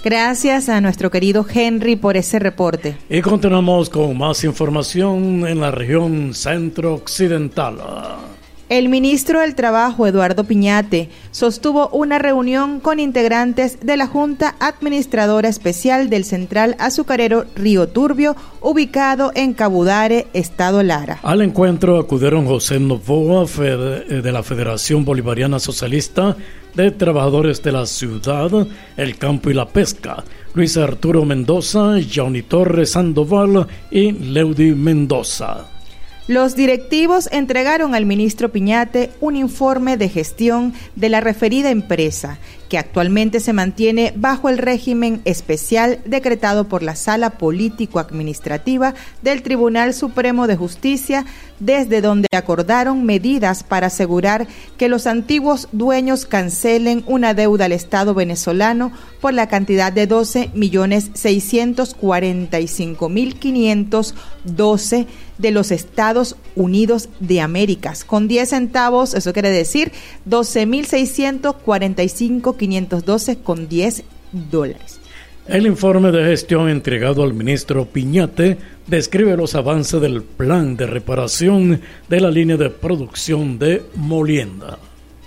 Gracias a nuestro querido Henry por ese reporte. Y continuamos con más información en la región centro-occidental. El ministro del Trabajo, Eduardo Piñate, sostuvo una reunión con integrantes de la Junta Administradora Especial del Central Azucarero Río Turbio, ubicado en Cabudare, Estado Lara. Al encuentro acudieron José Novoa, de la Federación Bolivariana Socialista de Trabajadores de la Ciudad, el Campo y la Pesca, Luis Arturo Mendoza, Johnny Torres Sandoval y Leudy Mendoza. Los directivos entregaron al ministro Piñate un informe de gestión de la referida empresa, que actualmente se mantiene bajo el régimen especial decretado por la Sala Político-Administrativa del Tribunal Supremo de Justicia, desde donde acordaron medidas para asegurar que los antiguos dueños cancelen una deuda al Estado venezolano por la cantidad de 12.645.512 de los Estados Unidos de América, con 10 centavos, eso quiere decir 12.645.512 con $10. El informe de gestión entregado al ministro Piñate describe los avances del plan de reparación de la línea de producción de molienda.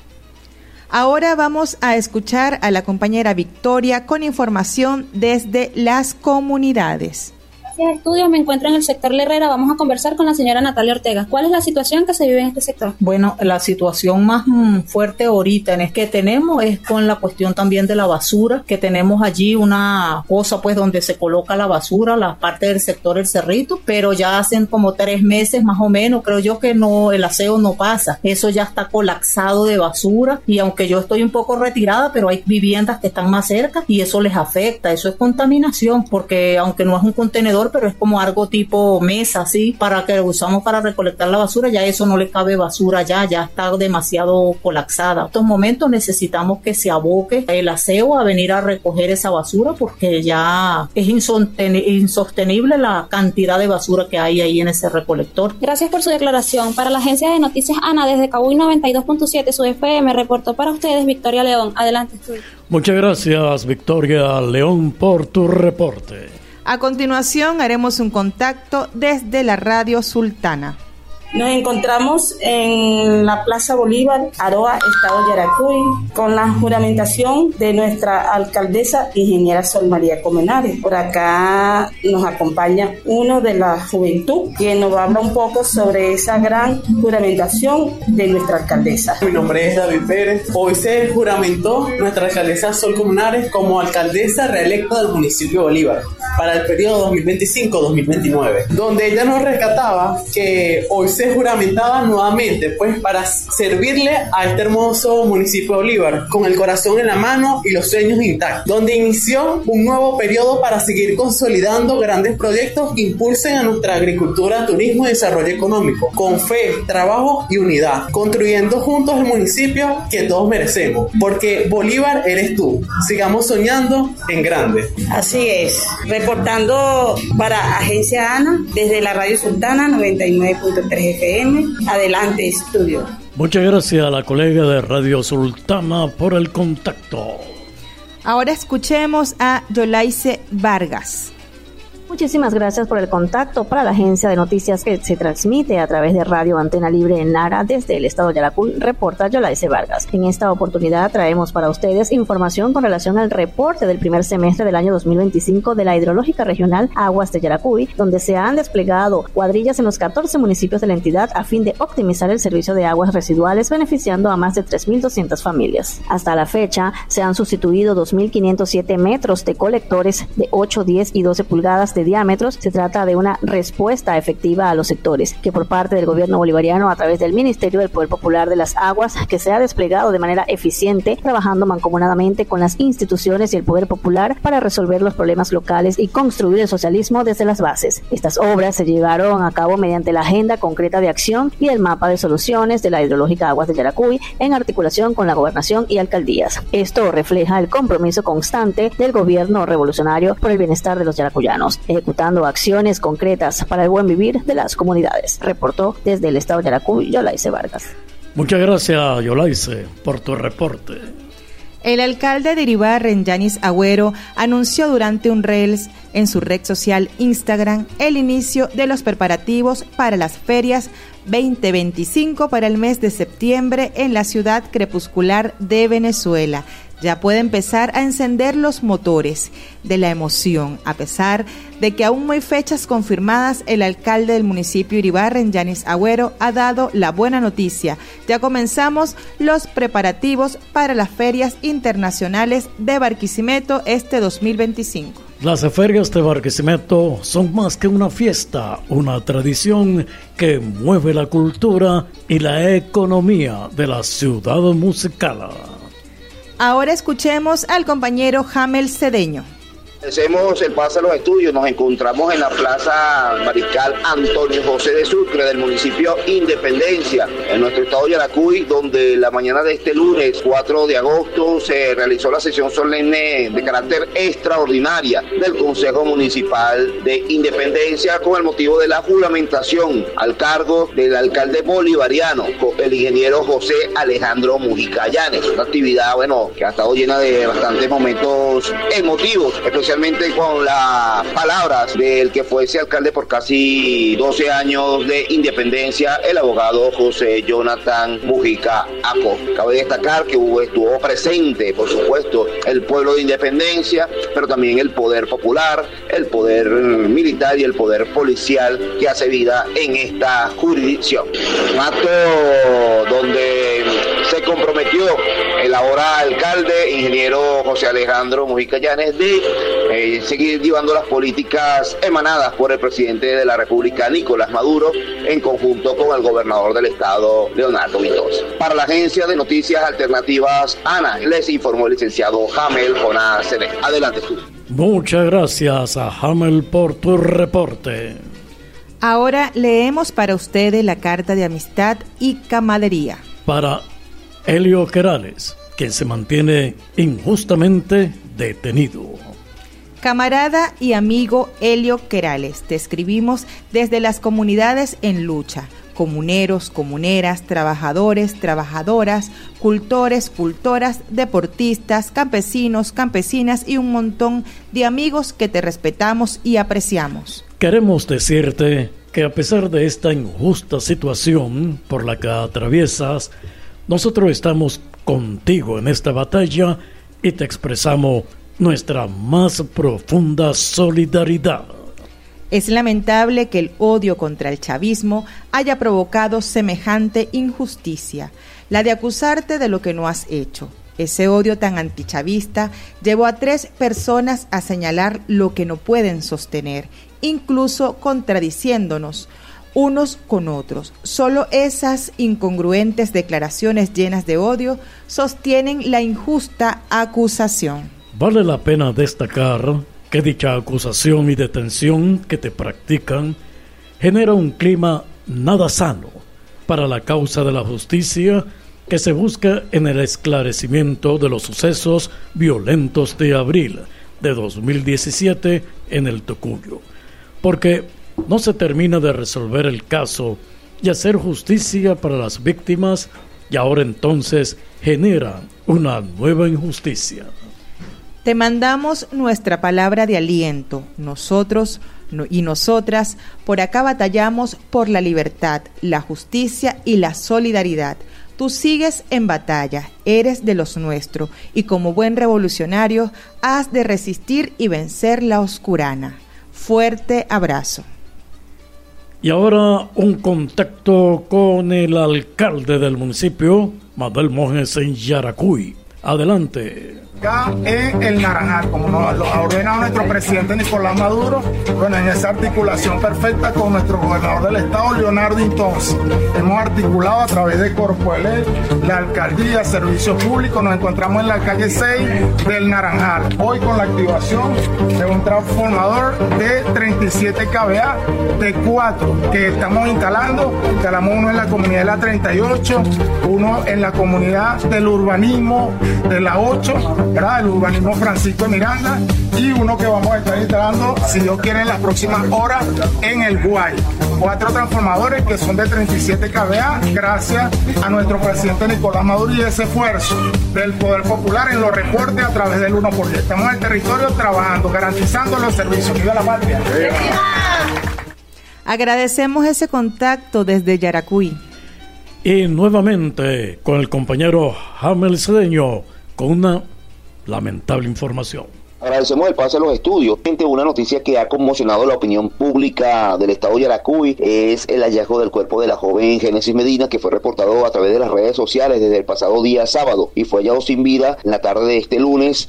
Ahora vamos a escuchar a la compañera Victoria con información desde las comunidades. Estudios, me encuentro en el sector La Herrera. Vamos a conversar con la señora Natalia Ortega. ¿Cuál es la situación que se vive en este sector? Bueno, la situación más fuerte ahorita es que tenemos es con la cuestión también de la basura, que tenemos allí una cosa pues donde se coloca la basura, la parte del sector El Cerrito, pero ya hacen como 3 meses más o menos, creo yo que no, el aseo no pasa, eso ya está colapsado de basura, y aunque yo estoy un poco retirada, pero hay viviendas que están más cerca y eso les afecta, eso es contaminación, porque aunque no es un contenedor, pero es como algo tipo mesa, ¿sí? Para que lo usamos para recolectar la basura, ya eso no le cabe basura, ya está demasiado colapsada. En estos momentos necesitamos que se aboque el aseo a venir a recoger esa basura, porque ya es insostenible la cantidad de basura que hay ahí en ese recolector. Gracias por su declaración. Para la agencia de noticias ANA, desde Cabuy 92.7, su FM, reportó para ustedes Victoria León. Adelante, estudio. Muchas gracias, Victoria León, por tu reporte. A continuación haremos un contacto desde la Radio Sultana. Nos encontramos en la Plaza Bolívar, Aroa, Estado Yaracuy, con la juramentación de nuestra alcaldesa, ingeniera Sol María Comenares. Por acá nos acompaña uno de la juventud, quien nos habla un poco sobre esa gran juramentación de nuestra alcaldesa. Mi nombre es David Pérez. Hoy se juramentó nuestra alcaldesa Sol Comenares como alcaldesa reelecta del municipio de Bolívar para el periodo 2025-2029, donde ella nos rescataba que hoy se juramentaba nuevamente, pues, para servirle a este hermoso municipio de Bolívar, con el corazón en la mano y los sueños intactos, donde inició un nuevo periodo para seguir consolidando grandes proyectos que impulsen a nuestra agricultura, turismo y desarrollo económico, con fe, trabajo y unidad, construyendo juntos el municipio que todos merecemos, porque Bolívar eres tú. Sigamos soñando en grande. Así es, reportando para Agencia ANA desde la Radio Sultana 99.3 FM. Adelante, estudio. Muchas gracias a la colega de Radio Sultana por el contacto. Ahora escuchemos a Yolaice Vargas. Muchísimas gracias por el contacto para la agencia de noticias que se transmite a través de Radio Antena Libre en Lara desde el estado de Yaracuy, reporta Yolaice Vargas. En esta oportunidad traemos para ustedes información con relación al reporte del primer semestre del año 2025 de la Hidrológica Regional Aguas de Yaracuy, donde se han desplegado cuadrillas en los 14 municipios de la entidad a fin de optimizar el servicio de aguas residuales, beneficiando a más de 3.200 familias. Hasta la fecha, se han sustituido 2.507 metros de colectores de 8, 10 y 12 pulgadas de diámetros. Se trata de una respuesta efectiva a los sectores que por parte del gobierno bolivariano a través del Ministerio del Poder Popular de las Aguas, que se ha desplegado de manera eficiente, trabajando mancomunadamente con las instituciones y el Poder Popular para resolver los problemas locales y construir el socialismo desde las bases. Estas obras se llevaron a cabo mediante la agenda concreta de acción y el mapa de soluciones de la Hidrológica Aguas de Yaracuy en articulación con la gobernación y alcaldías. Esto refleja el compromiso constante del gobierno revolucionario por el bienestar de los yaracuyanos, ejecutando acciones concretas para el buen vivir de las comunidades. Reportó desde el estado de Yaracuy, Yolaice Vargas. Muchas gracias, Yolaice, por tu reporte. El alcalde de Iribarren, Yanis Agüero, anunció durante un Reels en su red social Instagram el inicio de los preparativos para las ferias 2025 para el mes de septiembre en la ciudad crepuscular de Venezuela. Ya puede empezar a encender los motores de la emoción. A pesar de que aún no hay fechas confirmadas, el alcalde del municipio Iribarren, Yanis Agüero, ha dado la buena noticia. Ya comenzamos los preparativos para las ferias internacionales de Barquisimeto este 2025. Las ferias de Barquisimeto son más que una fiesta, una tradición que mueve la cultura y la economía de la ciudad musical. Ahora escuchemos al compañero Jamel Cedeño. Hacemos el pase a los estudios, nos encontramos en la Plaza Mariscal Antonio José de Sucre del municipio Independencia, en nuestro estado de Yaracuy, donde la mañana de este lunes 4 de agosto se realizó la sesión solemne de carácter extraordinaria del Consejo Municipal de Independencia con el motivo de la juramentación al cargo del alcalde bolivariano, el ingeniero José Alejandro Mujica Llanes. Una actividad, que ha estado llena de bastantes momentos emotivos, especialmente con las palabras del que fuese alcalde por casi 12 años de Independencia, el abogado José Jonathan Mujica Acosta. Cabe destacar que estuvo presente, por supuesto, el pueblo de Independencia, pero también el poder popular, el poder militar y el poder policial que hace vida en esta jurisdicción. Un acto donde se comprometió el ahora alcalde, ingeniero José Alejandro Mujica Llanes, de seguir llevando las políticas emanadas por el presidente de la República, Nicolás Maduro, en conjunto con el gobernador del estado, Leonardo Vitosa. Para la agencia de noticias alternativas ANA, les informó el licenciado Jamel Jonás Cedeño. Adelante, tú. Muchas gracias a Jamel por tu reporte. Ahora leemos para ustedes la carta de amistad y camaradería. Para Helio Querales, quien se mantiene injustamente detenido. Camarada y amigo Helio Querales, te escribimos desde las comunidades en lucha, comuneros, comuneras, trabajadores, trabajadoras, cultores, cultoras, deportistas, campesinos, campesinas y un montón de amigos que te respetamos y apreciamos. Queremos decirte que a pesar de esta injusta situación por la que atraviesas, nosotros estamos contigo en esta batalla y te expresamos nuestra más profunda solidaridad. Es lamentable que el odio contra el chavismo haya provocado semejante injusticia, la de acusarte de lo que no has hecho. Ese odio tan antichavista llevó a 3 personas a señalar lo que no pueden sostener, incluso contradiciéndonos unos con otros. Solo esas incongruentes declaraciones llenas de odio sostienen la injusta acusación. Vale la pena destacar que dicha acusación y detención que te practican genera un clima nada sano para la causa de la justicia que se busca en el esclarecimiento de los sucesos violentos de abril de 2017 en el Tocuyo, porque no se termina de resolver el caso y hacer justicia para las víctimas, y ahora entonces genera una nueva injusticia. Te mandamos nuestra palabra de aliento. Nosotros y nosotras por acá batallamos por la libertad, la justicia y la solidaridad. Tú sigues en batalla, eres de los nuestros y como buen revolucionario has de resistir y vencer la oscurana. Fuerte abrazo. Y ahora un contacto con el alcalde del municipio, Manuel Monjes en Yaracuy. Adelante. Acá en el Naranjal, como nos lo ha ordenado nuestro presidente Nicolás Maduro, en esa articulación perfecta con nuestro gobernador del estado, Leonardo Vitosa. Hemos articulado a través de Corpoelec, la alcaldía, servicios públicos, nos encontramos en la calle 6 del Naranjal. Hoy con la activación de un transformador de 37 kVA, de 4 que estamos instalando. Instalamos uno en la comunidad de la 38, uno en la comunidad del urbanismo de la 8, ¿verdad? El urbanismo Francisco de Miranda, y uno que vamos a estar instalando, si Dios quiere, en las próximas horas en el Guay. 4 transformadores que son de 37 kVA, gracias a nuestro presidente Nicolás Maduro y ese esfuerzo del Poder Popular en los reportes a través del 1%. Estamos en el territorio trabajando, garantizando los servicios. ¡Viva la patria! Agradecemos ese contacto desde Yaracuy. Y nuevamente con el compañero Hamel Cedeño con una lamentable información. Agradecemos el pase a los estudios. Una noticia que ha conmocionado la opinión pública del estado de Yaracuy es el hallazgo del cuerpo de la joven Génesis Medina, que fue reportado a través de las redes sociales desde el pasado día sábado y fue hallado sin vida en la tarde de este lunes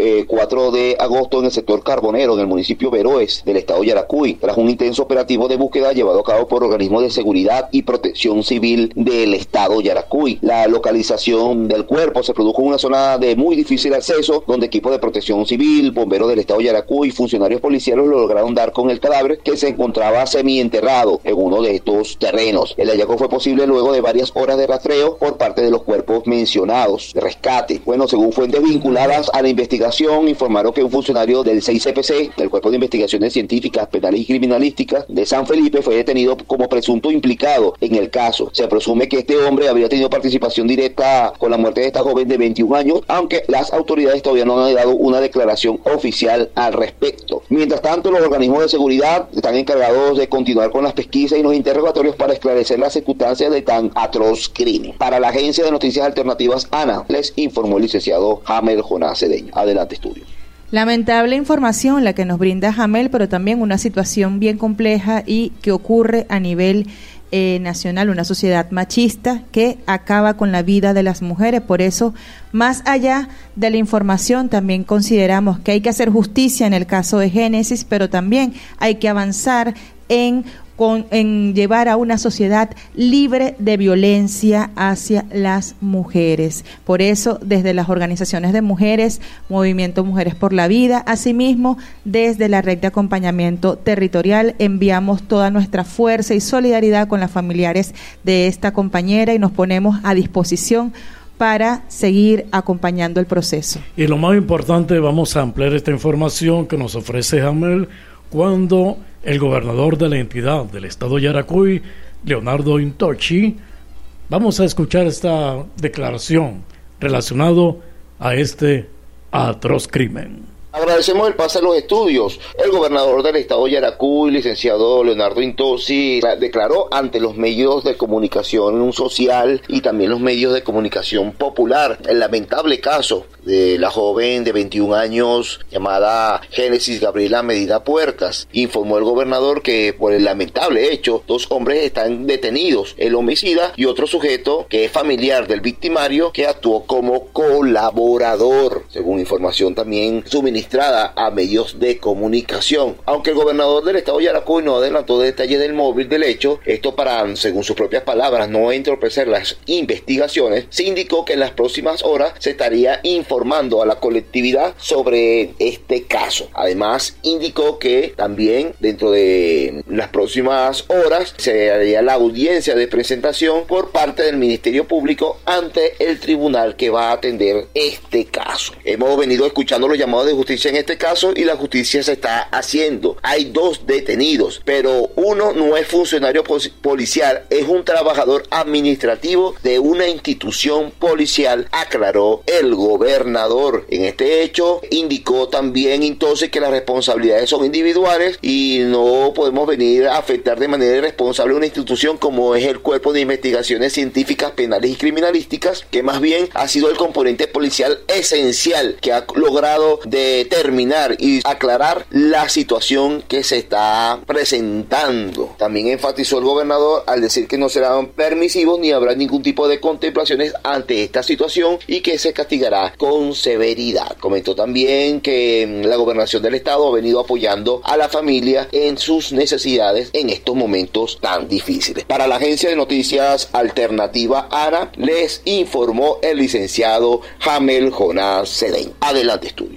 4 de agosto en el sector Carbonero, en el municipio Veroes del estado de Yaracuy, tras un intenso operativo de búsqueda llevado a cabo por organismos de seguridad y protección civil del estado de Yaracuy. La localización del cuerpo se produjo en una zona de muy difícil acceso, donde equipos de protección civil, bomberos del estado de Yaracuy y funcionarios policiales lograron dar con el cadáver, que se encontraba semienterrado en uno de estos terrenos. El hallazgo fue posible luego de varias horas de rastreo por parte de los cuerpos mencionados de rescate. Bueno, según fuentes vinculadas a la investigación, informaron que un funcionario del 6CPC, del Cuerpo de Investigaciones Científicas, Penales y Criminalísticas de San Felipe, fue detenido como presunto implicado en el caso. Se presume que este hombre habría tenido participación directa con la muerte de esta joven de 21 años, aunque las autoridades todavía no han dado una declaración oficial al respecto. Mientras tanto, los organismos de seguridad están encargados de continuar con las pesquisas y los interrogatorios para esclarecer las circunstancias de tan atroz crimen. Para la Agencia de Noticias Alternativas ANA, les informó el licenciado Hamel Jonás Cedeño. Adelante, estudios. Lamentable información la que nos brinda Hamel, pero también una situación bien compleja y que ocurre a nivel nacional, una sociedad machista que acaba con la vida de las mujeres. Por eso, más allá de la información, también consideramos que hay que hacer justicia en el caso de Génesis, pero también hay que avanzar en llevar a una sociedad libre de violencia hacia las mujeres. Por eso, desde las organizaciones de mujeres, Movimiento Mujeres por la Vida, asimismo, desde la Red de Acompañamiento Territorial, enviamos toda nuestra fuerza y solidaridad con las familiares de esta compañera y nos ponemos a disposición para seguir acompañando el proceso. Y lo más importante, vamos a ampliar esta información que nos ofrece Hamel cuando el gobernador de la entidad del estado de Yaracuy, Leonardo Intochi, vamos a escuchar esta declaración relacionado a este atroz crimen. Agradecemos el pase a los estudios. El gobernador del estado de Yaracuy, licenciado Leonardo Intochi, declaró ante los medios de comunicación social y también los medios de comunicación popular el lamentable caso de la joven de 21 años llamada Génesis Gabriela Medina Puertas. Informó el gobernador que por el lamentable hecho 2 hombres están detenidos, el homicida y otro sujeto que es familiar del victimario que actuó como colaborador, según información también suministrada a medios de comunicación. Aunque el gobernador del estado de Yaracuy no adelantó detalles del móvil del hecho, esto para, según sus propias palabras, no entorpecer las investigaciones, se indicó que en las próximas horas se estaría informando a la colectividad sobre este caso. Además, indicó que también dentro de las próximas horas se haría la audiencia de presentación por parte del Ministerio Público ante el tribunal que va a atender este caso. Hemos venido escuchando los llamados de justicia en este caso y la justicia se está haciendo. Hay 2 detenidos, pero uno no es funcionario policial, es un trabajador administrativo de una institución policial, aclaró el gobernador. En este hecho indicó también entonces que las responsabilidades son individuales y no podemos venir a afectar de manera irresponsable una institución como es el Cuerpo de Investigaciones Científicas, Penales y Criminalísticas, que más bien ha sido el componente policial esencial que ha logrado determinar y aclarar la situación que se está presentando. También enfatizó el gobernador al decir que no serán permisivos ni habrá ningún tipo de contemplaciones ante esta situación y que se castigará con severidad. Comentó también que la gobernación del estado ha venido apoyando a la familia en sus necesidades en estos momentos tan difíciles. Para la Agencia de Noticias Alternativa ANA, les informó el licenciado Hamel Jonás Cedeño. Adelante, estudios.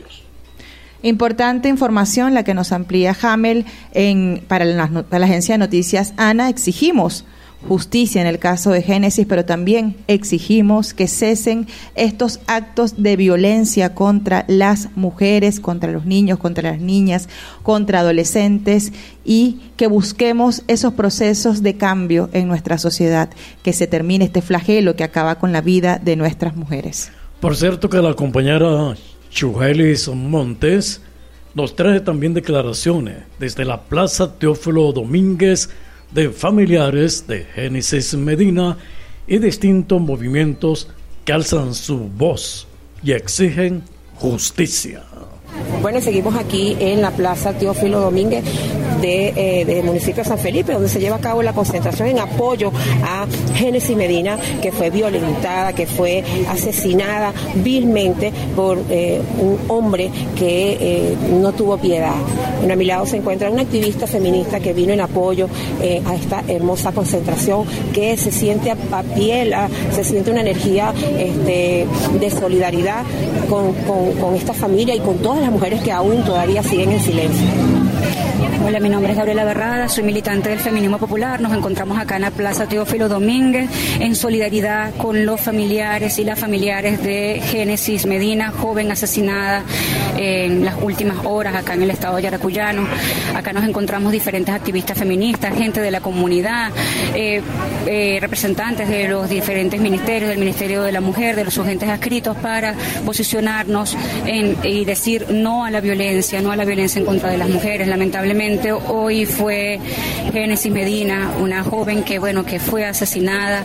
Importante información la que nos amplía Hamel para la Agencia de Noticias ANA. Exigimos justicia en el caso de Génesis, pero también exigimos que cesen estos actos de violencia contra las mujeres, contra los niños, contra las niñas, contra adolescentes, y que busquemos esos procesos de cambio en nuestra sociedad, que se termine este flagelo que acaba con la vida de nuestras mujeres. Por cierto que la compañera Chujelis Montes nos trae también declaraciones desde la Plaza Teófilo Domínguez de familiares de Génesis Medina y distintos movimientos que alzan su voz y exigen justicia. Bueno, seguimos aquí en la Plaza Teófilo Domínguez del municipio de San Felipe, donde se lleva a cabo la concentración en apoyo a Génesis Medina, que fue violentada, que fue asesinada vilmente por un hombre que no tuvo piedad. A mi lado se encuentra una activista feminista que vino en apoyo a esta hermosa concentración, que se siente a piel, se siente una energía de solidaridad con esta familia y con todas las mujeres que aún todavía siguen en silencio. Hola, mi nombre es Gabriela Barrada, soy militante del feminismo popular. Nos encontramos acá en la Plaza Teófilo Domínguez en solidaridad con los familiares y las familiares de Génesis Medina, joven asesinada en las últimas horas acá en el estado yaracuyano. Acá nos encontramos diferentes activistas feministas, gente de la comunidad, representantes de los diferentes ministerios, del Ministerio de la Mujer, de los agentes adscritos, para posicionarnos y decir no a la violencia en contra de las mujeres. Lamentablemente hoy fue Génesis Medina, una joven que fue asesinada.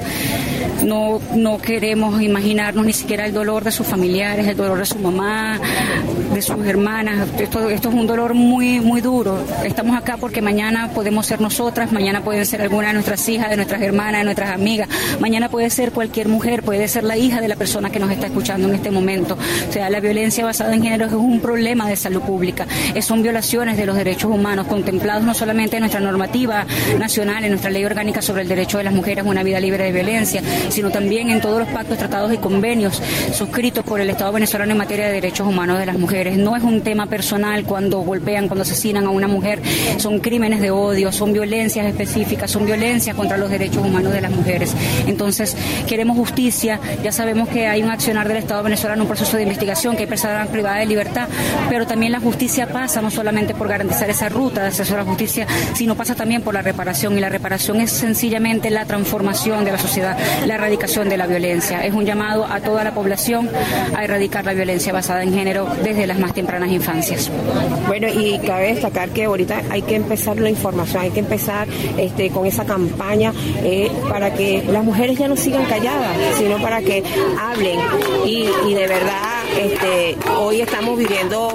No queremos imaginarnos ni siquiera el dolor de sus familiares, el dolor de su mamá, de sus hermanas. Esto es un dolor muy, muy duro. Estamos acá porque mañana podemos ser nosotras, mañana pueden ser alguna de nuestras hijas, de nuestras hermanas, de nuestras amigas, mañana puede ser cualquier mujer, puede ser la hija de la persona que nos está escuchando en este momento. O sea, la violencia basada en género es un problema de salud pública, son violaciones de los derechos humanos contemplados no solamente en nuestra normativa nacional, en nuestra ley orgánica sobre el derecho de las mujeres a una vida libre de violencia, sino también en todos los pactos, tratados y convenios suscritos por el Estado venezolano en materia de derechos humanos de las mujeres. No es un tema personal cuando golpean, cuando asesinan a una mujer, son crímenes de odio, son violencias específicas, son violencias contra los derechos humanos de las mujeres. Entonces, queremos justicia. Ya sabemos que hay un accionar del Estado venezolano, un proceso de investigación, que hay personas privadas de libertad, pero también la justicia pasa no solamente por garantizar esa ruta de acceso a la justicia, sino pasa también por la reparación, y la reparación es sencillamente la transformación de la sociedad, la erradicación de la violencia. Es un llamado a toda la población a erradicar la violencia basada en género desde las más tempranas infancias. Bueno, y cabe destacar que ahorita hay que empezar la información, hay que empezar con esa campaña para que las mujeres ya no sigan calladas, sino para que hablen y de verdad hoy estamos viviendo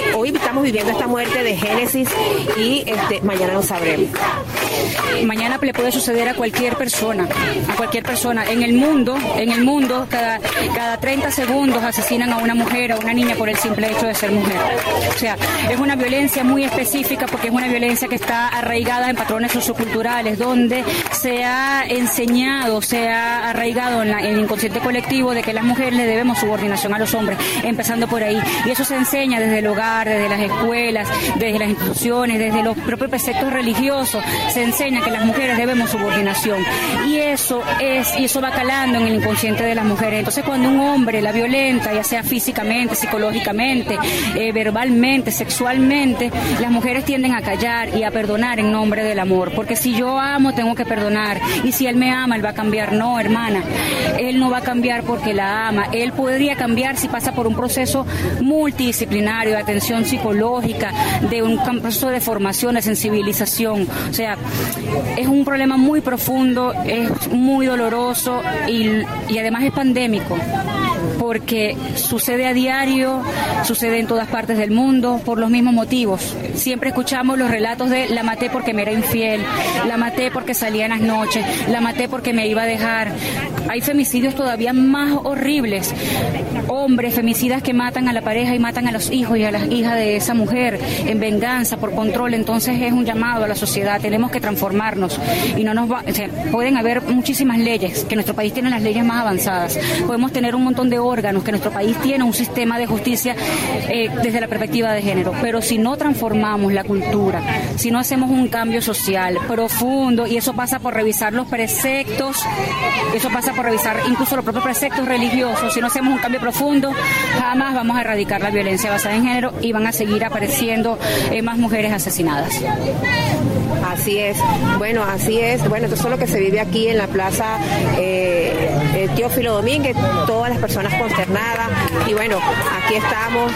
esta muerte de Génesis y mañana lo sabremos. Mañana le puede suceder a cualquier persona. En el mundo cada 30 segundos asesinan a una mujer, a una niña, por el simple hecho de ser mujer. O sea, es una violencia muy específica porque es una violencia que está arraigada en patrones socioculturales, donde se ha enseñado, se ha arraigado en el inconsciente colectivo de que las mujeres le debemos subordinación a los hombres, empezando por ahí. Y eso se enseña desde el hogar, desde las escuelas, desde las instituciones, desde los propios preceptos religiosos. Se enseña que las mujeres debemos subordinación. Y eso va calando en el inconsciente de las mujeres. Entonces, cuando un hombre la violenta, ya sea físicamente, psicológicamente, verbalmente, sexualmente, las mujeres tienden a callar y a perdonar en nombre del amor. Porque si yo amo, tengo que perdonar. Y si él me ama, él va a cambiar. No, hermana, él no va a cambiar porque la ama. Él podría cambiar si pasa por un proceso multidisciplinario de atención psicológica, de un proceso de formación, de sensibilización. O sea, es un problema muy profundo, es muy doloroso y además es pandémico, porque sucede a diario, sucede en todas partes del mundo por los mismos motivos. Siempre escuchamos los relatos de la maté porque me era infiel, la maté porque salía en las noches, la maté porque me iba a dejar. Hay femicidios todavía más horribles, hombres femicidas que matan a la pareja y matan a los hijos y a las hijas de esa mujer en venganza, por control. Entonces es un llamado a la sociedad, tenemos que transformarnos y pueden haber muchísimas leyes, que nuestro país tiene las leyes más avanzadas, podemos tener un montón de órganos órganos, que nuestro país tiene un sistema de justicia desde la perspectiva de género, pero si no transformamos la cultura, si no hacemos un cambio social profundo, y eso pasa por revisar los preceptos, eso pasa por revisar incluso los propios preceptos religiosos, si no hacemos un cambio profundo, jamás vamos a erradicar la violencia basada en género y van a seguir apareciendo más mujeres asesinadas. Así es, bueno, esto es lo que se vive aquí en la plaza Teófilo Domínguez, todas las personas consternadas, y bueno, aquí estamos,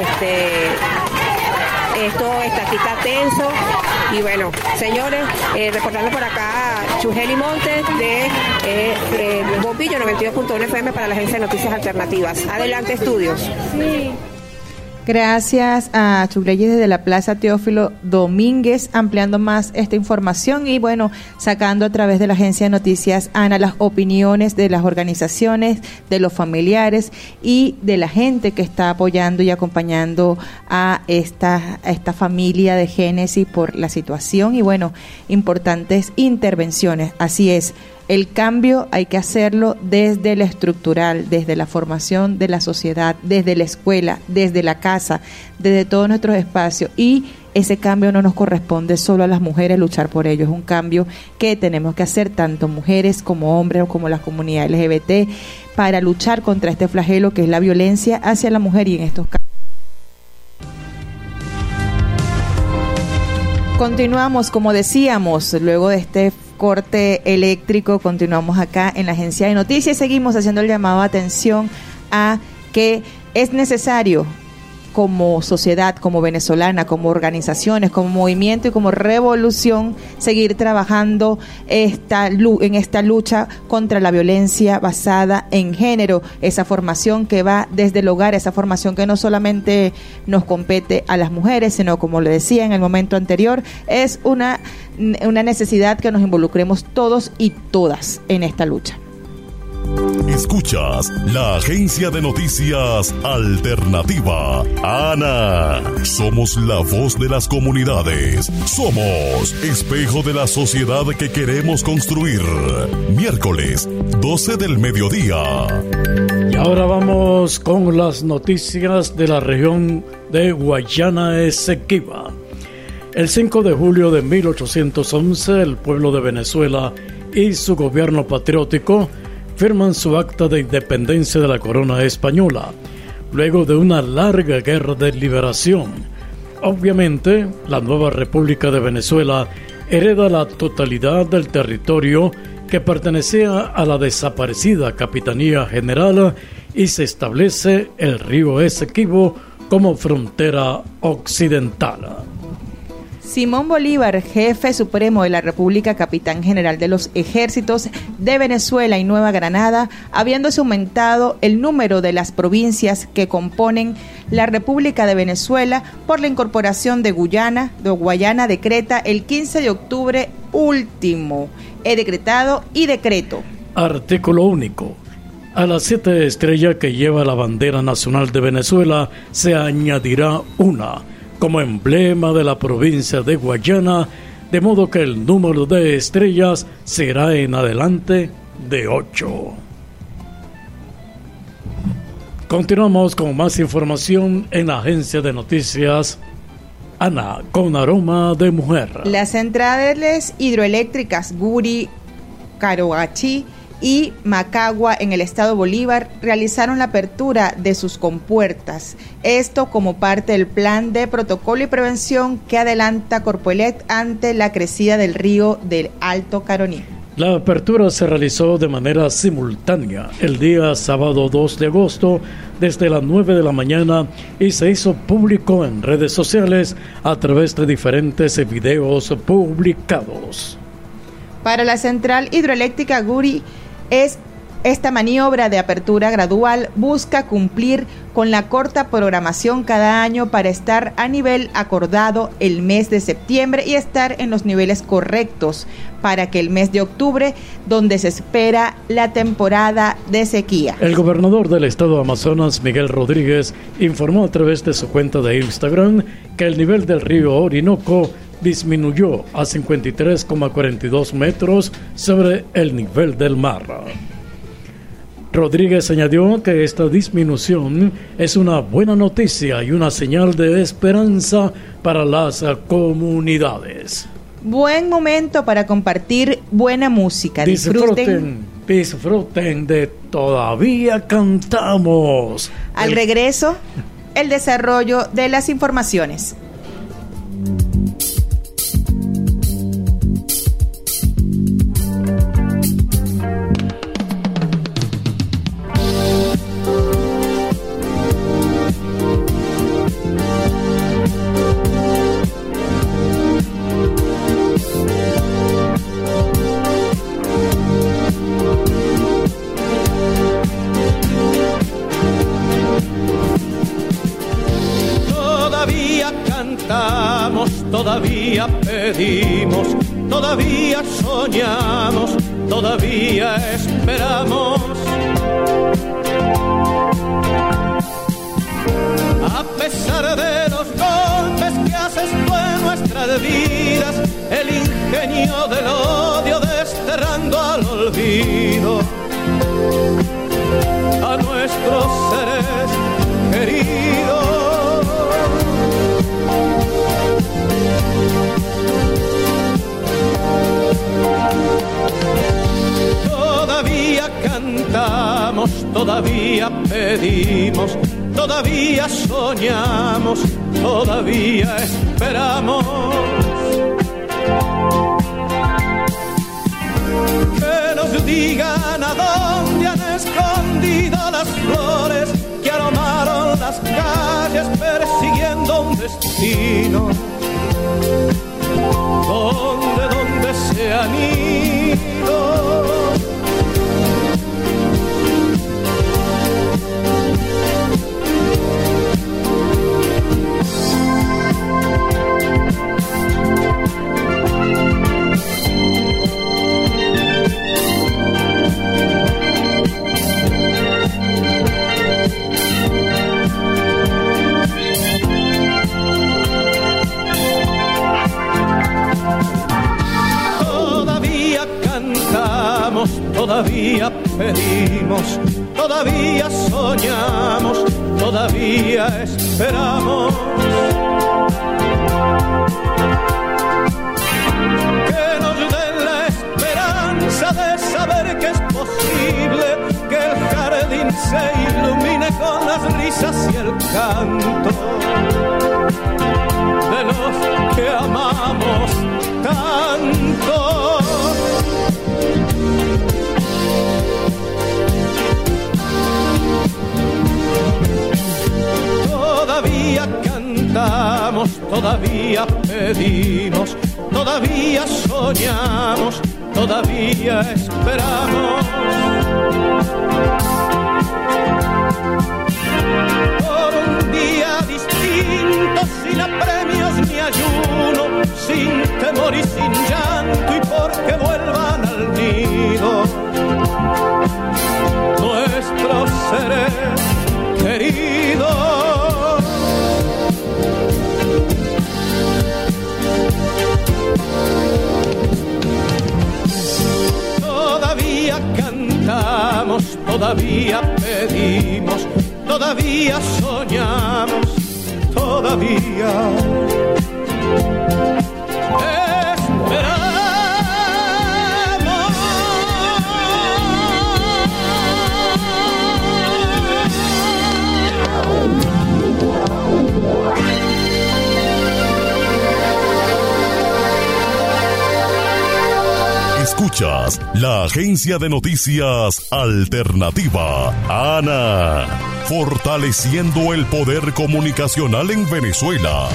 esto aquí está tenso, y bueno, señores, reportando por acá Chugeli Montes de Bombillo 92.1 FM para la Agencia de Noticias Alternativas. Adelante, estudios. Sí. Gracias a Chugeli desde la Plaza Teófilo Domínguez, ampliando más esta información y bueno, sacando a través de la Agencia de Noticias ANA las opiniones de las organizaciones, de los familiares y de la gente que está apoyando y acompañando a esta familia de Génesis por la situación y bueno, importantes intervenciones. Así es. El cambio hay que hacerlo desde lo estructural, desde la formación de la sociedad, desde la escuela, desde la casa, desde todos nuestros espacios y ese cambio no nos corresponde solo a las mujeres luchar por ello, es un cambio que tenemos que hacer tanto mujeres como hombres o como la comunidad LGBT para luchar contra este flagelo que es la violencia hacia la mujer y en estos casos. Continuamos, como decíamos, luego de este corte eléctrico, continuamos acá en la Agencia de Noticias y seguimos haciendo el llamado a atención a que es necesario como sociedad, como venezolana, como organizaciones, como movimiento y como revolución, seguir trabajando en esta lucha contra la violencia basada en género, esa formación que va desde el hogar, esa formación que no solamente nos compete a las mujeres, sino como le decía en el momento anterior, es una necesidad que nos involucremos todos y todas en esta lucha. Escuchas la Agencia de Noticias Alternativa, ANA. Somos la voz de las comunidades. Somos espejo de la sociedad que queremos construir. Miércoles, 12 del mediodía. Y ahora vamos con las noticias de la región de Guayana Esequiba. El 5 de julio de 1811, el pueblo de Venezuela y su gobierno patriótico firman su acta de independencia de la corona española, luego de una larga guerra de liberación. Obviamente, la nueva República de Venezuela hereda la totalidad del territorio que pertenecía a la desaparecida Capitanía General y se establece el río Esequibo como frontera occidental. Simón Bolívar, jefe supremo de la República, capitán general de los ejércitos de Venezuela y Nueva Granada, habiéndose aumentado el número de las provincias que componen la República de Venezuela por la incorporación de Guayana, decreta el 15 de octubre último, he decretado y decreto. Artículo único. A las 7 estrellas que lleva la bandera nacional de Venezuela se añadirá una como emblema de la provincia de Guayana, de modo que el número de estrellas será en adelante de 8. Continuamos con más información en la Agencia de Noticias ANA, con aroma de mujer. Las centrales hidroeléctricas Guri, Caroachí y Macagua en el estado Bolívar realizaron la apertura de sus compuertas. Esto como parte del plan de protocolo y prevención que adelanta Corpoelec ante la crecida del río del Alto Caroní. La apertura se realizó de manera simultánea el día sábado 2 de agosto desde las 9 de la mañana y se hizo público en redes sociales a través de diferentes videos publicados. Para la central hidroeléctrica Guri, esta maniobra de apertura gradual busca cumplir con la corta programación cada año para estar a nivel acordado el mes de septiembre y estar en los niveles correctos para que el mes de octubre, donde se espera la temporada de sequía. El gobernador del estado de Amazonas, Miguel Rodríguez, informó a través de su cuenta de Instagram que el nivel del río Orinoco disminuyó a 53,42 metros sobre el nivel del mar. Rodríguez añadió que esta disminución es una buena noticia y una señal de esperanza para las comunidades. Buen momento para compartir buena música. Disfruten de Todavía Cantamos. Al regreso, el desarrollo de las informaciones. Todavía pedimos, todavía soñamos, todavía esperamos. A pesar de los golpes que haces en nuestras vidas, el ingenio del odio desterrando al olvido a nuestros seres queridos. Todavía cantamos, todavía pedimos, todavía soñamos, todavía esperamos. Que nos digan a dónde han escondido las flores que aromaron las calles persiguiendo un destino. ¿Dónde se han ido? Todavía pedimos, todavía soñamos, todavía esperamos. Que nos den la esperanza de saber que es posible que el jardín se ilumine con las risas y el canto de los que amamos tanto. Todavía cantamos, todavía pedimos, todavía soñamos, todavía esperamos. Por un día distinto, sin apremios ni ayuno, sin temor y sin llanto, y porque vuelvan al nido nuestros seres queridos. Todavía cantamos, todavía pedimos, todavía soñamos, todavía esperamos. Escuchas la agencia de noticias alternativa, ANA, fortaleciendo el poder comunicacional en Venezuela.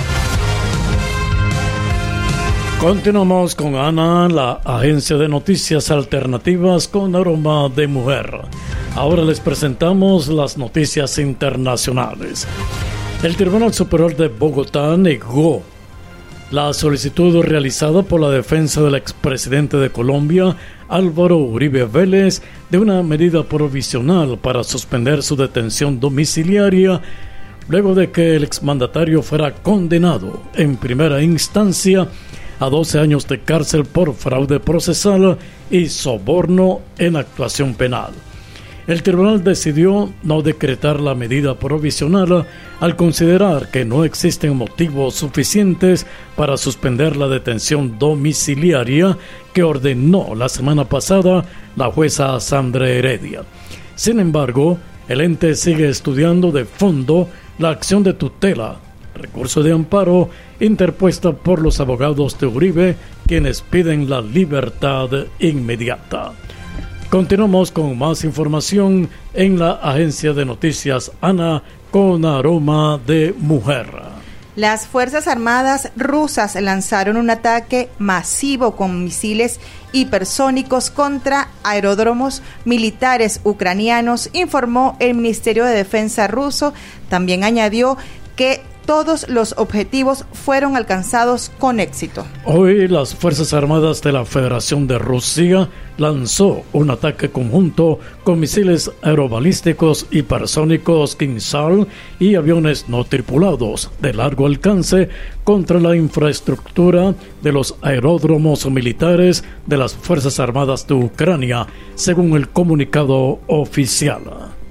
Continuamos con ANA, la agencia de noticias alternativas con aroma de mujer. Ahora les presentamos las noticias internacionales. El Tribunal Superior de Bogotá negó la solicitud realizada por la defensa del expresidente de Colombia, Álvaro Uribe Vélez, de una medida provisional para suspender su detención domiciliaria, luego de que el exmandatario fuera condenado en primera instancia a 12 años de cárcel por fraude procesal y soborno en actuación penal. El tribunal decidió no decretar la medida provisional al considerar que no existen motivos suficientes para suspender la detención domiciliaria que ordenó la semana pasada la jueza Sandra Heredia. Sin embargo, el ente sigue estudiando de fondo la acción de tutela, recurso de amparo interpuesta por los abogados de Uribe, quienes piden la libertad inmediata. Continuamos con más información en la agencia de noticias ANA con aroma de mujer. Las Fuerzas Armadas rusas lanzaron un ataque masivo con misiles hipersónicos contra aeródromos militares ucranianos, informó el Ministerio de Defensa ruso. También añadió que todos los objetivos fueron alcanzados con éxito. Hoy las Fuerzas Armadas de la Federación de Rusia lanzó un ataque conjunto con misiles aerobalísticos hipersónicos Kinzhal y aviones no tripulados de largo alcance contra la infraestructura de los aeródromos militares de las Fuerzas Armadas de Ucrania, según el comunicado oficial.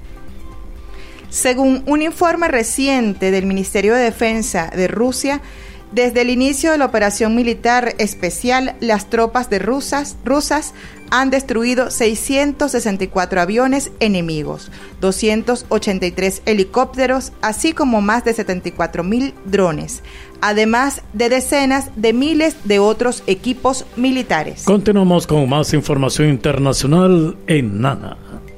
Según un informe reciente del Ministerio de Defensa de Rusia, desde el inicio de la operación militar especial, las tropas rusas han destruido 664 aviones enemigos, 283 helicópteros, así como más de 74,000 drones, además de decenas de miles de otros equipos militares. Continuamos con más información internacional en NANA.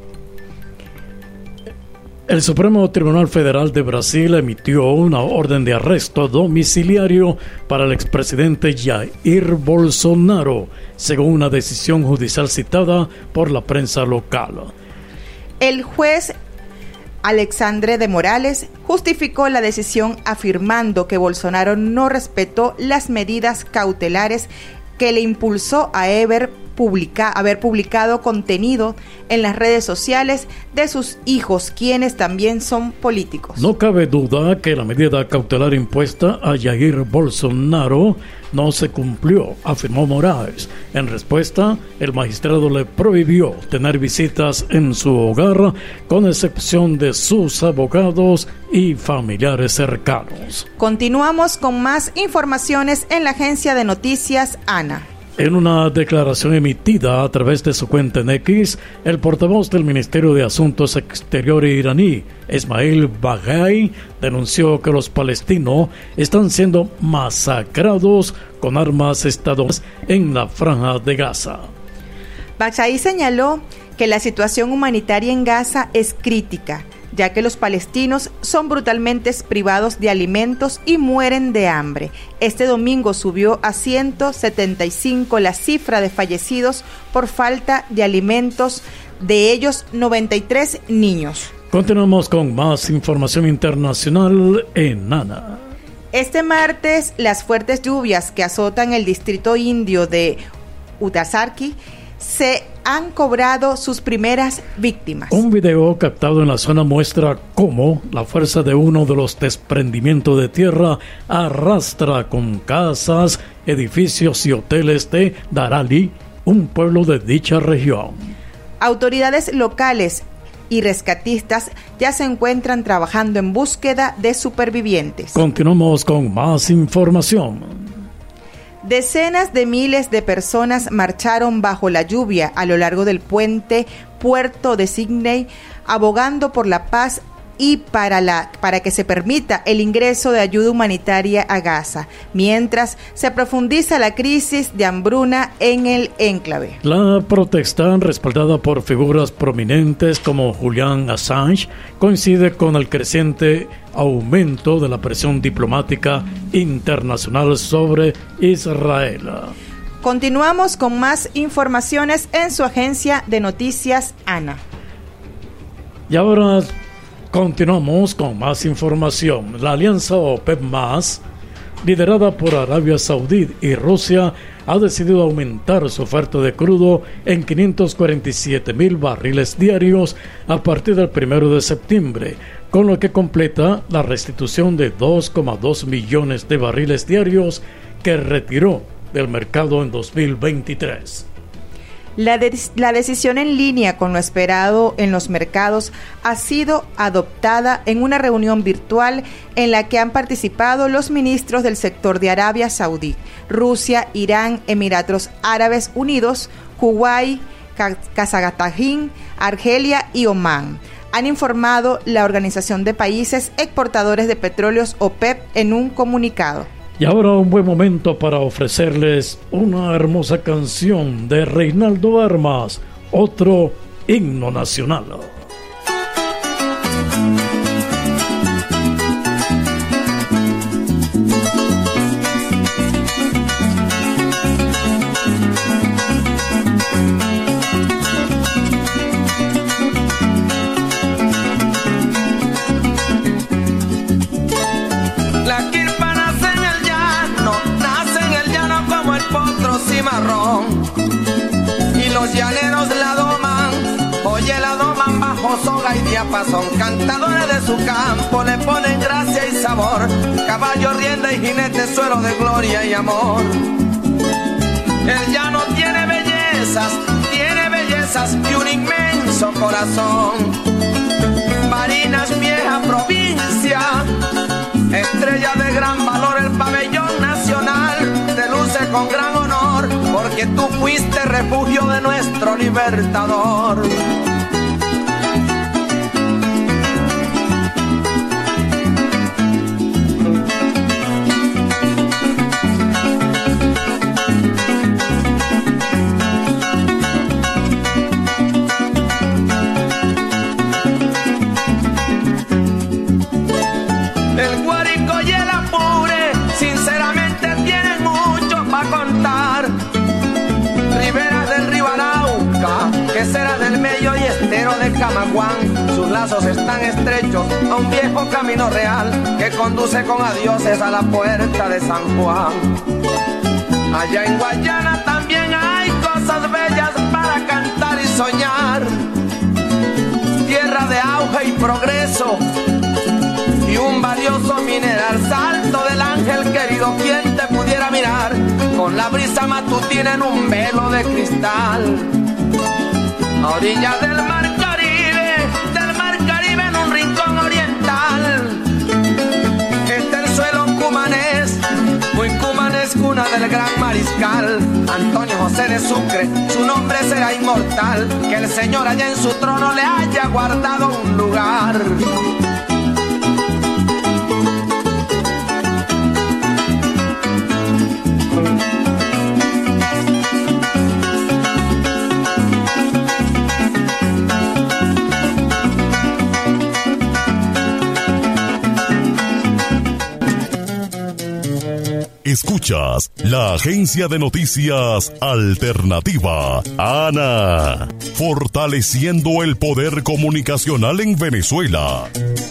El Supremo Tribunal Federal de Brasil emitió una orden de arresto domiciliario para el expresidente Jair Bolsonaro, según una decisión judicial citada por la prensa local. El juez Alexandre de Morales justificó la decisión afirmando que Bolsonaro no respetó las medidas cautelares que le impulsó a haber publicado contenido en las redes sociales de sus hijos, quienes también son políticos. No cabe duda que la medida cautelar impuesta a Jair Bolsonaro no se cumplió, afirmó Morales. En respuesta, el magistrado le prohibió tener visitas en su hogar, con excepción de sus abogados y familiares cercanos. Continuamos con más informaciones en la agencia de noticias ANA. En una declaración emitida a través de su cuenta en X, el portavoz del Ministerio de Asuntos Exteriores iraní, Esmail Baghai, denunció que los palestinos están siendo masacrados con armas estadounidenses en la Franja de Gaza. Baghai señaló que la situación humanitaria en Gaza es crítica, ya que los palestinos son brutalmente privados de alimentos y mueren de hambre. Este domingo subió a 175 la cifra de fallecidos por falta de alimentos, de ellos 93 niños. Continuamos con más información internacional en NANA. Este martes, las fuertes lluvias que azotan el distrito indio de Uttarki se han cobrado sus primeras víctimas. Un video captado en la zona muestra cómo la fuerza de uno de los desprendimientos de tierra arrastra con casas, edificios y hoteles de Darali, un pueblo de dicha región. Autoridades locales y rescatistas ya se encuentran trabajando en búsqueda de supervivientes. Continuamos con más información. Decenas de miles de personas marcharon bajo la lluvia a lo largo del puente Puerto de Sydney, abogando por la paz y para que se permita el ingreso de ayuda humanitaria a Gaza, mientras se profundiza la crisis de hambruna en el enclave. La protesta, respaldada por figuras prominentes como Julian Assange, coincide con el creciente aumento de la presión diplomática internacional sobre Israel. Continuamos con más informaciones en su agencia de noticias ANA. Y ahora continuamos con más información. La alianza OPEP+, liderada por Arabia Saudí y Rusia, ha decidido aumentar su oferta de crudo en 547,000 barriles diarios a partir del 1 de septiembre, con lo que completa la restitución de 2,2 millones de barriles diarios que retiró del mercado en 2023. La decisión, en línea con lo esperado en los mercados, ha sido adoptada en una reunión virtual en la que han participado los ministros del sector de Arabia Saudí, Rusia, Irán, Emiratos Árabes Unidos, Kuwait, Kazajstán, Argelia y Omán. Han informado la Organización de Países Exportadores de Petróleos OPEP en un comunicado. Y ahora un buen momento para ofrecerles una hermosa canción de Reinaldo Armas, otro himno nacional. Y los llaneros la doman, oye la doman bajo soga y diapasón. Cantadores de su campo le ponen gracia y sabor, caballo, rienda y jinete, suelo de gloria y amor. El llano tiene bellezas y un inmenso corazón. Barinas, vieja provincia, estrella de gran valor, el pabellón nacional te luce con gran honor, porque tú fuiste refugio de nuestro libertador. El Guárico y el Apure sinceramente tienen mucho para contar. Riberas del río Arauca, queseras del Mello y estero de Camaguán, sus lazos están estrechos a un viejo camino real que conduce con adioses a la puerta de San Juan. Allá en Guayana también hay cosas bellas para cantar y soñar, tierra de auge y progreso y un valioso mineral, Salto del Ángel querido, quien te pudiera mirar con la brisa matutina en un velo de cristal. A orillas del mar Caribe en un rincón oriental, está el suelo cumanés, muy cumanés, cuna del gran mariscal Antonio José de Sucre, su nombre será inmortal, que el Señor allá en su trono le haya guardado un lugar. Escuchas la agencia de noticias alternativa, ANA, fortaleciendo el poder comunicacional en Venezuela.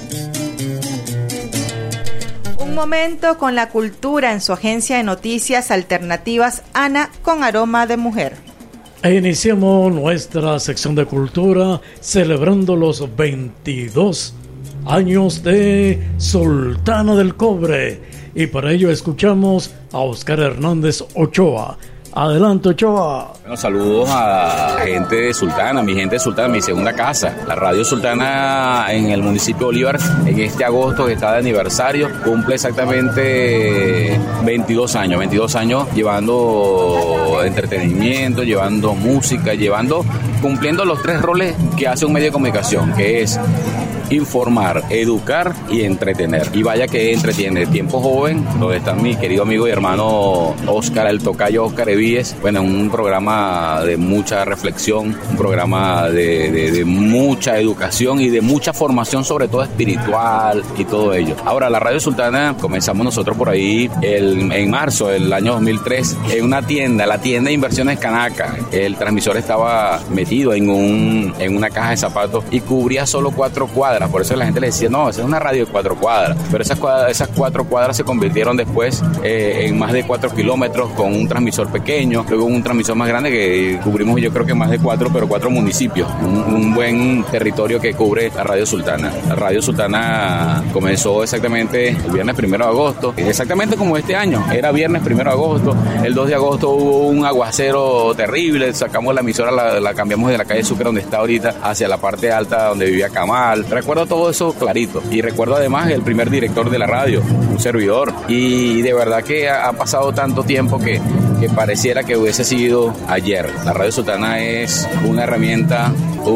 Un momento con la cultura en su agencia de noticias alternativas, ANA, con aroma de mujer. E iniciamos nuestra sección de cultura celebrando los 22 años de Sultana del Cobre. Y para ello escuchamos a Oscar Hernández Ochoa. Adelante, Ochoa. Bueno, saludos a gente de Sultana, mi gente de Sultana, mi segunda casa. La Radio Sultana en el municipio de Bolívar, en este agosto que está de aniversario, cumple exactamente 22 años llevando entretenimiento, llevando música, cumpliendo los 3 roles que hace un medio de comunicación, que es informar, educar y entretener. Y vaya que entretiene. Tiempo Joven, donde está mi querido amigo y hermano Oscar, el tocayo Oscar Evíes. Bueno, un programa de mucha reflexión, un programa de mucha educación y de mucha formación, sobre todo espiritual y todo ello. Ahora, la Radio Sultana, comenzamos nosotros por ahí en marzo del año 2003, en una tienda, la tienda de Inversiones Canaca. El transmisor estaba metido en una caja de zapatos y cubría solo 4 cuadras. cuadras, por eso la gente le decía, no, esa es una radio de 4 cuadras, pero esas 4 cuadras se convirtieron después en más de 4 kilómetros con un transmisor pequeño, luego un transmisor más grande que cubrimos yo creo que más de 4 municipios, un buen territorio que cubre la Radio Sultana. La Radio Sultana comenzó exactamente el viernes 1 de agosto, exactamente como este año, era viernes 1 de agosto, el 2 de agosto hubo un aguacero terrible, sacamos la emisora, la cambiamos de la calle Sucre donde está ahorita hacia la parte alta donde vivía Kamal. Recuerdo todo eso clarito y recuerdo además el primer director de la radio, un servidor, y de verdad que ha pasado tanto tiempo que pareciera que hubiese sido ayer. La Radio Sultana es una herramienta,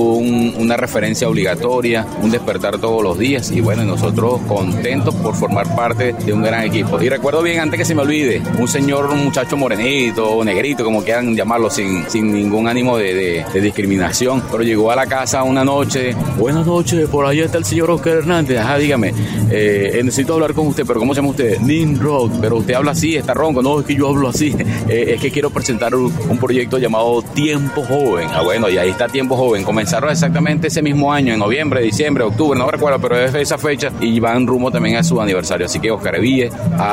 una referencia obligatoria, un despertar todos los días y bueno, nosotros contentos por formar parte de un gran equipo. Y recuerdo bien, antes que se me olvide, un muchacho morenito, negrito, como quieran llamarlo, sin ningún ánimo de discriminación, pero llegó a la casa una noche, buenas noches, por allá está el señor Oscar Hernández, dígame, necesito hablar con usted, pero ¿cómo se llama usted? Nimrod, pero usted habla así, está ronco, no, es que yo hablo así, es que quiero presentar un proyecto llamado Tiempo Joven. Bueno, y ahí está Tiempo Joven. Comenzaron exactamente ese mismo año, en noviembre, diciembre, octubre, no recuerdo, pero es esa fecha y van rumbo también a su aniversario. Así que Oscar Eville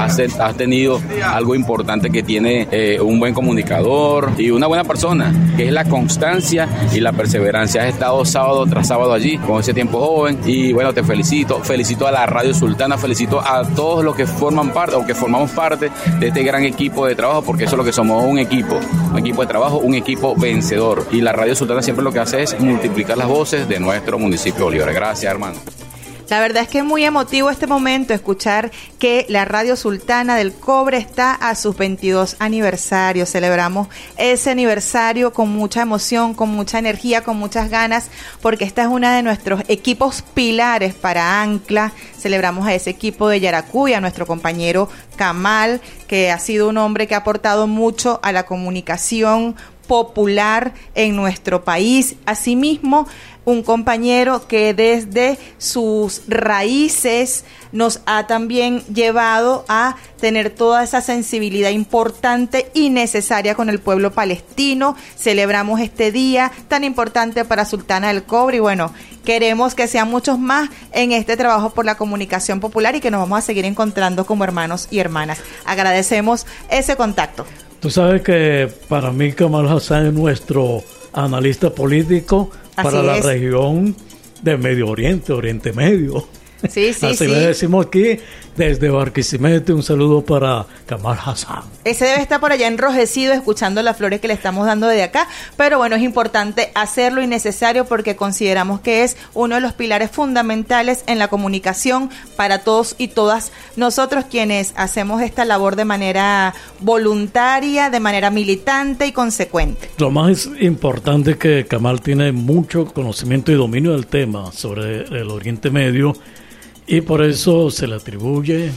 ha tenido algo importante que tiene un buen comunicador y una buena persona, que es la constancia y la perseverancia. Has estado sábado tras sábado allí con ese Tiempo Joven y bueno, te felicito a la Radio Sultana, felicito a todos los que forman parte o que formamos parte de este gran equipo de trabajo, porque eso es lo que somos, un equipo de trabajo, un equipo vencedor, y la Radio Sultana siempre lo que hace es multiplicar las voces de nuestro municipio de Bolívar. Gracias, hermano. La verdad es que es muy emotivo este momento escuchar que la Radio Sultana del Cobre está a sus 22 aniversarios. Celebramos ese aniversario con mucha emoción, con mucha energía, con muchas ganas, porque esta es una de nuestros equipos pilares para Ancla. Celebramos a ese equipo de Yaracuy, a nuestro compañero Kamal, que ha sido un hombre que ha aportado mucho a la comunicación popular en nuestro país. Asimismo, un compañero que desde sus raíces nos ha también llevado a tener toda esa sensibilidad importante y necesaria con el pueblo palestino. Celebramos este día tan importante para Sultana del Cobre y bueno, queremos que sean muchos más en este trabajo por la comunicación popular y que nos vamos a seguir encontrando como hermanos y hermanas. Agradecemos ese contacto. Tú sabes que para mí Kamal Hassan es nuestro analista político para la región de Medio Oriente, Oriente Medio. Sí, Así le decimos aquí desde Barquisimeto, un saludo para Kamal Hassan. Ese debe estar por allá enrojecido escuchando las flores que le estamos dando de acá, pero bueno, es importante hacerlo y necesario porque consideramos que es uno de los pilares fundamentales en la comunicación para todos y todas nosotros quienes hacemos esta labor de manera voluntaria, de manera militante y consecuente. Lo más importante es que Kamal tiene mucho conocimiento y dominio del tema sobre el Oriente Medio y por eso se le atribuye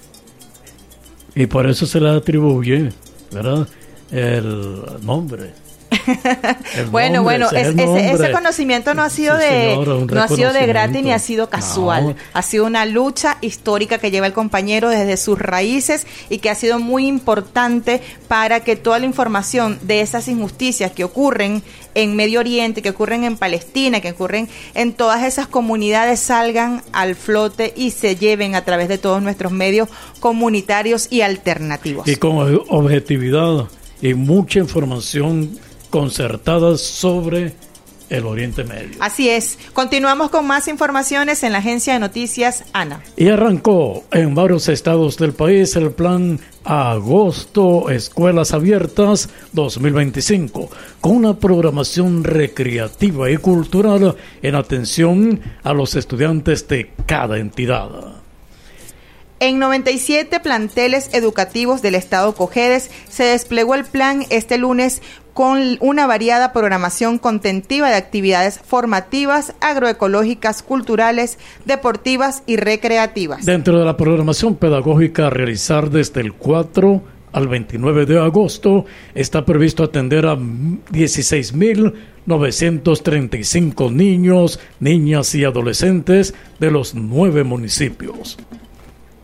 ¿verdad? El nombre. Ese conocimiento no ha sido de gratis ni ha sido casual. No. Ha sido una lucha histórica que lleva el compañero desde sus raíces y que ha sido muy importante para que toda la información de esas injusticias que ocurren en Medio Oriente, que ocurren en Palestina, que ocurren en todas esas comunidades salgan al flote y se lleven a través de todos nuestros medios comunitarios y alternativos. Y con objetividad y mucha información concertada sobre el Oriente Medio. Así es. Continuamos con más informaciones en la agencia de noticias ANA. Y arrancó en varios estados del país el plan Agosto Escuelas Abiertas 2025, con una programación recreativa y cultural en atención a los estudiantes de cada entidad. En 97 planteles educativos del estado Cojedes se desplegó el plan este lunes con una variada programación contentiva de actividades formativas, agroecológicas, culturales, deportivas y recreativas. Dentro de la programación pedagógica a realizar desde el 4 al 29 de agosto, está previsto atender a 16.935 niños, niñas y adolescentes de los 9 municipios.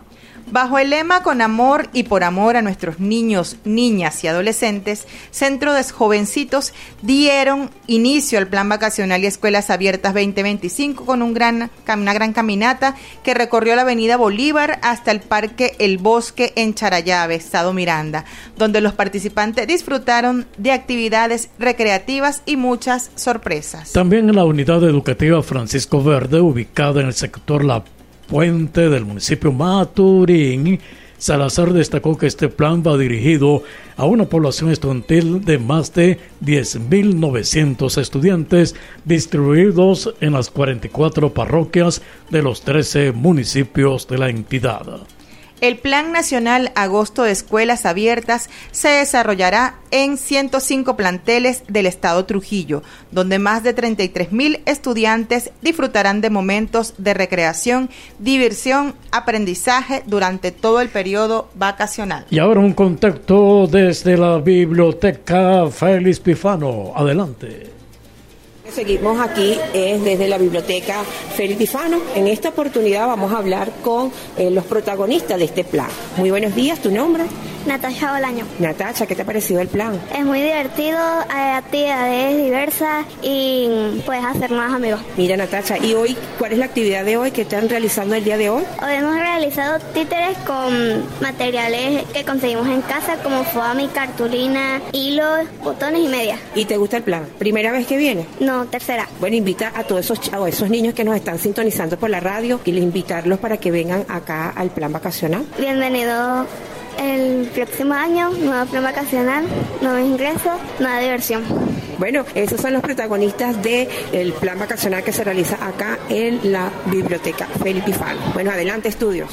Bajo el lema Con amor y por amor a nuestros niños, niñas y adolescentes, Centro de Jovencitos dieron inicio al Plan Vacacional y Escuelas Abiertas 2025 con una gran caminata que recorrió la avenida Bolívar hasta el Parque El Bosque en Charallave, Estado Miranda, donde los participantes disfrutaron de actividades recreativas y muchas sorpresas. También en la unidad educativa Francisco Verde, ubicada en el sector La Puente del municipio Maturín, Salazar destacó que este plan va dirigido a una población estudiantil de más de 10.900 estudiantes distribuidos en las 44 parroquias de los 13 municipios de la entidad. El Plan Nacional Agosto de Escuelas Abiertas se desarrollará en 105 planteles del estado Trujillo, donde más de 33.000 estudiantes disfrutarán de momentos de recreación, diversión, aprendizaje durante todo el periodo vacacional. Y ahora un contacto desde la Biblioteca Félix Pifano. Adelante. Seguimos aquí desde la Biblioteca Félix Pifano. En esta oportunidad vamos a hablar con los protagonistas de este plan. Muy buenos días, ¿tu nombre? Natasha Bolaño. Natasha, ¿qué te ha parecido el plan? Es muy divertido, hay actividades diversas y puedes hacer nuevos amigos. Mira, Natasha, ¿y hoy cuál es la actividad de hoy que están realizando el día de hoy? Hoy hemos realizado títeres con materiales que conseguimos en casa como foamy, cartulina, hilos, botones y medias. ¿Y te gusta el plan? ¿Primera vez que vienes? No, tercera. Bueno, invita a todos esos niños que nos están sintonizando por la radio y invitarlos para que vengan acá al plan vacacional. Bienvenido. El próximo año, nuevo plan vacacional, nuevos ingresos, nueva diversión. Bueno, esos son los protagonistas del plan vacacional que se realiza acá en la Biblioteca Félix Pifano. Bueno, adelante, estudios.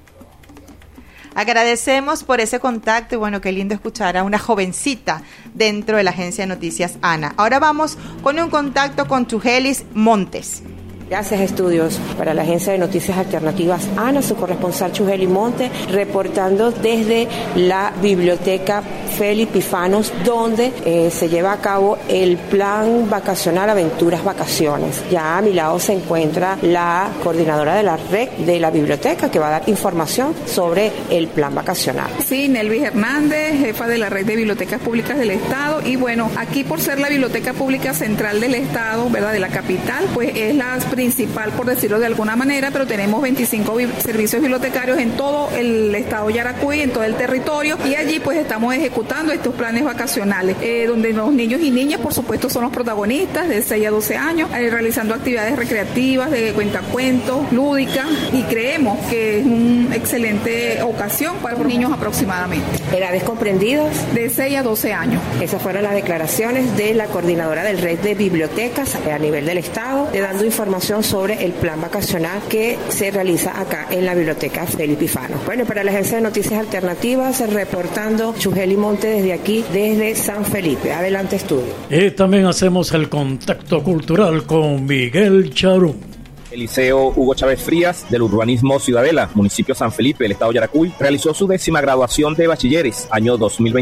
Agradecemos por ese contacto y bueno, qué lindo escuchar a una jovencita dentro de la agencia de noticias ANA. Ahora vamos con un contacto con Chugelis Montes. Gracias, estudios. Para la agencia de noticias alternativas ANA, su corresponsal Chugeli Monte, reportando desde la Biblioteca Félix Pifanos, donde se lleva a cabo el plan vacacional Aventuras Vacaciones. Ya a mi lado se encuentra la coordinadora de la red de la biblioteca, que va a dar información sobre el plan vacacional. Sí, Nelvis Hernández, jefa de la red de bibliotecas públicas del Estado. Y bueno, aquí por ser la biblioteca pública central del Estado, ¿verdad?, de la capital, pues es la principal, por decirlo de alguna manera, pero tenemos 25 servicios bibliotecarios en todo el estado Yaracuy, en todo el territorio, y allí pues estamos ejecutando estos planes vacacionales, donde los niños y niñas, por supuesto, son los protagonistas de 6 a 12 años, realizando actividades recreativas, de cuentacuentos, lúdicas, y creemos que es una excelente ocasión para los niños aproximadamente. ¿Edades comprendidas? De 6 a 12 años. Esas fueron las declaraciones de la coordinadora del red de bibliotecas a nivel del estado, dando información sobre el plan vacacional que se realiza acá en la Biblioteca Félix Pifano. Bueno, para la agencia de noticias alternativas, reportando Chugeli Monte desde aquí, desde San Felipe. Adelante, estudio. Y también hacemos el contacto cultural con Miguel Charún. El Liceo Hugo Chávez Frías del urbanismo Ciudadela, municipio San Felipe, del estado Yaracuy, realizó su 10ª graduación de bachilleres, año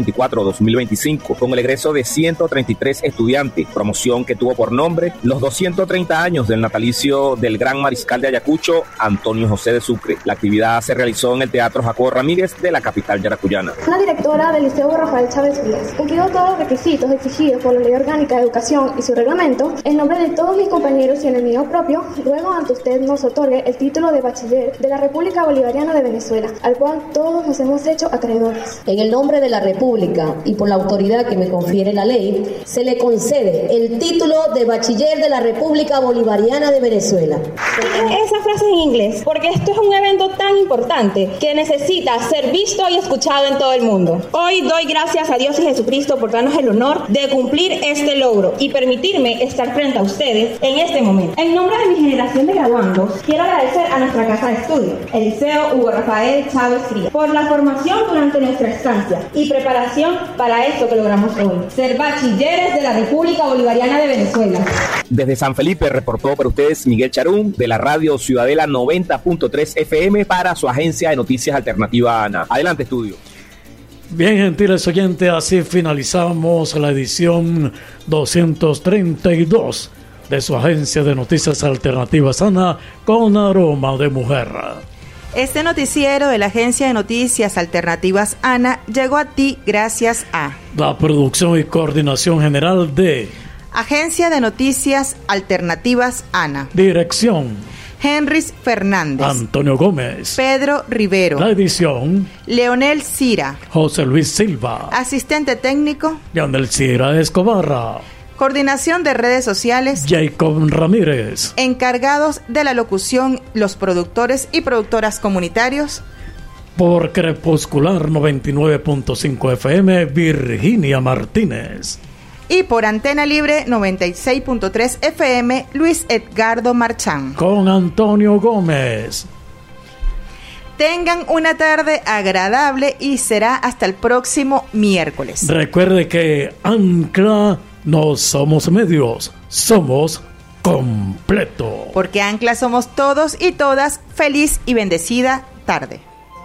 2024-2025, con el egreso de 133 estudiantes, promoción que tuvo por nombre los 230 años del natalicio del gran mariscal de Ayacucho, Antonio José de Sucre. La actividad se realizó en el Teatro Jacobo Ramírez de la capital yaracuyana. La directora del Liceo Rafael Chávez Frías, cumpliendo todos los requisitos exigidos por la Ley Orgánica de Educación y su reglamento, en nombre de todos mis compañeros y en el mío propio, luego ante usted nos otorgue el título de bachiller de la República Bolivariana de Venezuela, al cual todos nos hemos hecho acreedores. En el nombre de la República y por la autoridad que me confiere la ley, se le concede el título de bachiller de la República Bolivariana de Venezuela. Esa frase en inglés, porque esto es un evento tan importante que necesita ser visto y escuchado en todo el mundo. Hoy doy gracias a Dios y Jesucristo por darnos el honor de cumplir este logro y permitirme estar frente a ustedes en este momento. En nombre de mi generación de graduandos, quiero agradecer a nuestra casa de estudio, el Liceo Hugo Rafael Chávez Frías, por la formación durante nuestra estancia y preparación para esto que logramos hoy, ser bachilleres de la República Bolivariana de Venezuela. Desde San Felipe reportó para ustedes Miguel Charún, de la radio Ciudadela 90.3 FM para su agencia de noticias alternativa ANA. Adelante, estudio. Bien, gentiles oyentes, así finalizamos la edición 232 de su agencia de noticias alternativas ANA con aroma de mujer. Este noticiero de la Agencia de Noticias Alternativas ANA llegó a ti gracias a la producción y coordinación general de Agencia de Noticias Alternativas ANA. Dirección Henrys Fernández, Antonio Gómez, Pedro Rivero. La edición Leonel Cira, José Luis Silva. Asistente técnico Leonel Cira Escobarra. Coordinación de redes sociales Jacob Ramírez. Encargados de la locución los productores y productoras comunitarios. Por Crepuscular 99.5 FM Virginia Martínez. Y por Antena Libre 96.3 FM Luis Edgardo Marchán. Con Antonio Gómez. Tengan una tarde agradable y será hasta el próximo miércoles. Recuerde que Ancla no somos medios, somos completo. Porque Ancla somos todos y todas. Feliz y bendecida tarde.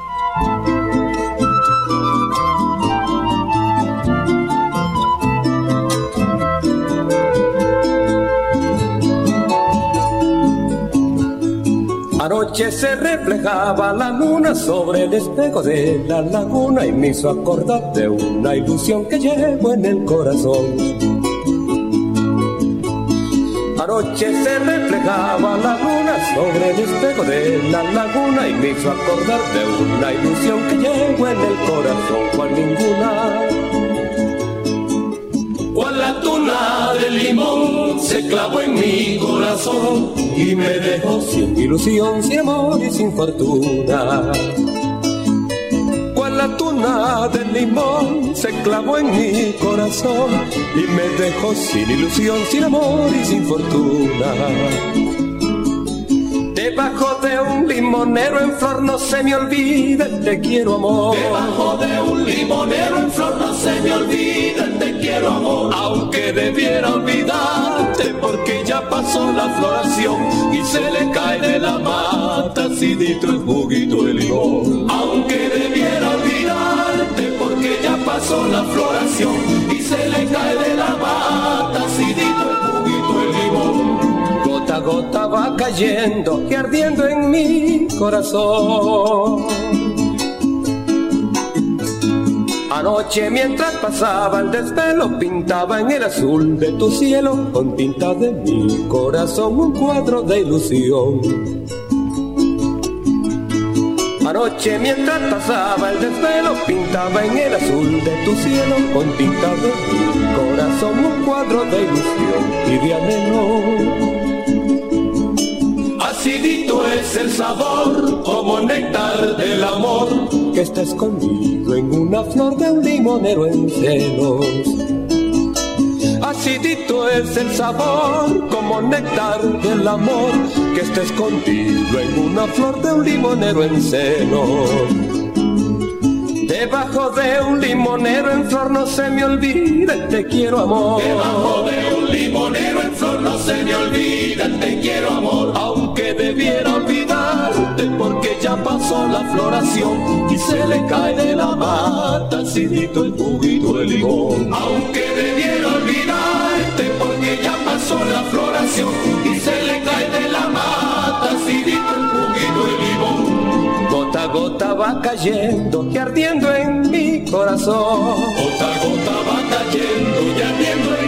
Anoche se reflejaba la luna sobre el espejo de la laguna y me hizo acordar de una ilusión que llevo en el corazón. Anoche se reflejaba la luna sobre el espejo de la laguna y me hizo acordar de una ilusión que llevo en el corazón, cual ninguna. Cual la tuna de limón se clavó en mi corazón y me dejó sin ilusión, sin amor y sin fortuna. Cual la tuna de limón se clavó en mi corazón y me dejó sin ilusión, sin amor y sin fortuna. Debajo de un limonero en flor no se me olvida el te quiero amor. Debajo de un limonero en flor no se me olvida el te quiero amor. Aunque debiera olvidarte porque ya pasó la floración y se le cae de la mata acidito el juguito de limón. Aunque debiera olvidarte porque ya pasó la floración y se le cae de la mata acidito el juguito de limón. Gota a gota va cayendo y ardiendo en mi corazón. Anoche mientras pasaba el desvelo pintaba en el azul de tu cielo con tinta de mi corazón un cuadro de ilusión. Anoche mientras pasaba el desvelo pintaba en el azul de tu cielo con tinta de mi corazón un cuadro de ilusión y de anhelo. Acidito es el sabor como néctar del amor que está escondido en una flor de un limonero en celos. Acidito es el sabor como néctar del amor que está escondido en una flor de un limonero en celos. Debajo de un limonero en flor no se me olvida el te quiero amor. Debajo de un limonero en flor no se me olvida el te quiero amor. Aunque debiera olvidarte porque ya pasó la floración y se le cae de la mata acidito el juguito de limón. Aunque debiera olvidarte porque ya pasó la floración y se le cae de la mata acidito el juguito de limón. Gota a gota va cayendo y ardiendo en mi corazón. Gota a gota va cayendo y ardiendo en